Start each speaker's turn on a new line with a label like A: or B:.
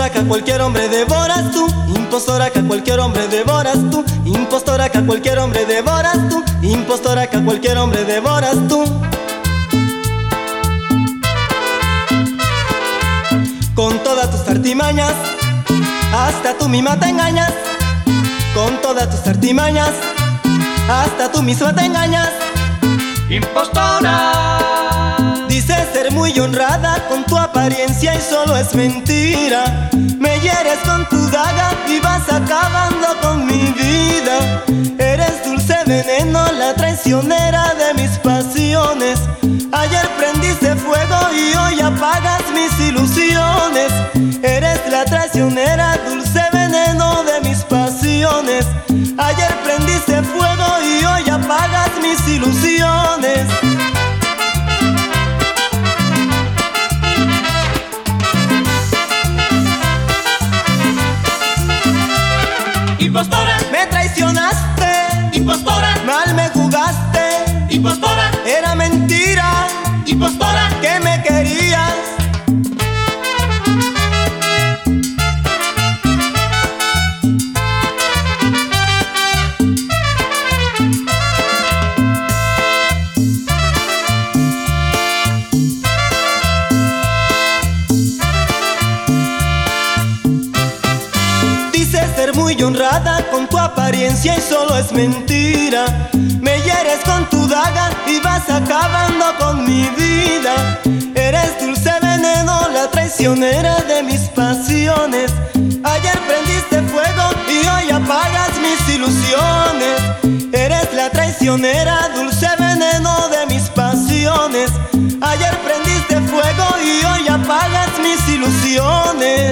A: Impostora que a cualquier hombre devoras tú, impostora que a cualquier hombre devoras tú, impostora que a cualquier hombre devoras tú, impostora que a cualquier hombre devoras tú. Con todas tus artimañas, hasta tú misma te engañas. Con todas tus artimañas, hasta tú misma te engañas.
B: Impostora.
A: Dices ser muy honrada con tu apariencia y solo es mentira. Me hieres con tu daga y vas acabando con mi vida. Eres dulce veneno, la traicionera de mis pasiones. Ayer prendiste fuego y hoy apagas mis ilusiones. Eres la traicionera, dulce veneno de mis pasiones. Ayer prendiste fuego y hoy apagas mis ilusiones.
B: Impostora.
A: Me traicionaste,
B: Impostora.
A: mal me jugaste,
B: Impostora.
A: era mentira
B: Impostora.
A: que me querías. Dices ser muy honrada con tu apariencia y solo es mentira. Me hieres con tu daga y vas acabando con mi vida. Eres dulce veneno, la traicionera de mis pasiones. Ayer prendiste fuego y hoy apagas mis ilusiones. Eres la traicionera, dulce veneno de mis pasiones. Ayer prendiste fuego y hoy apagas mis ilusiones.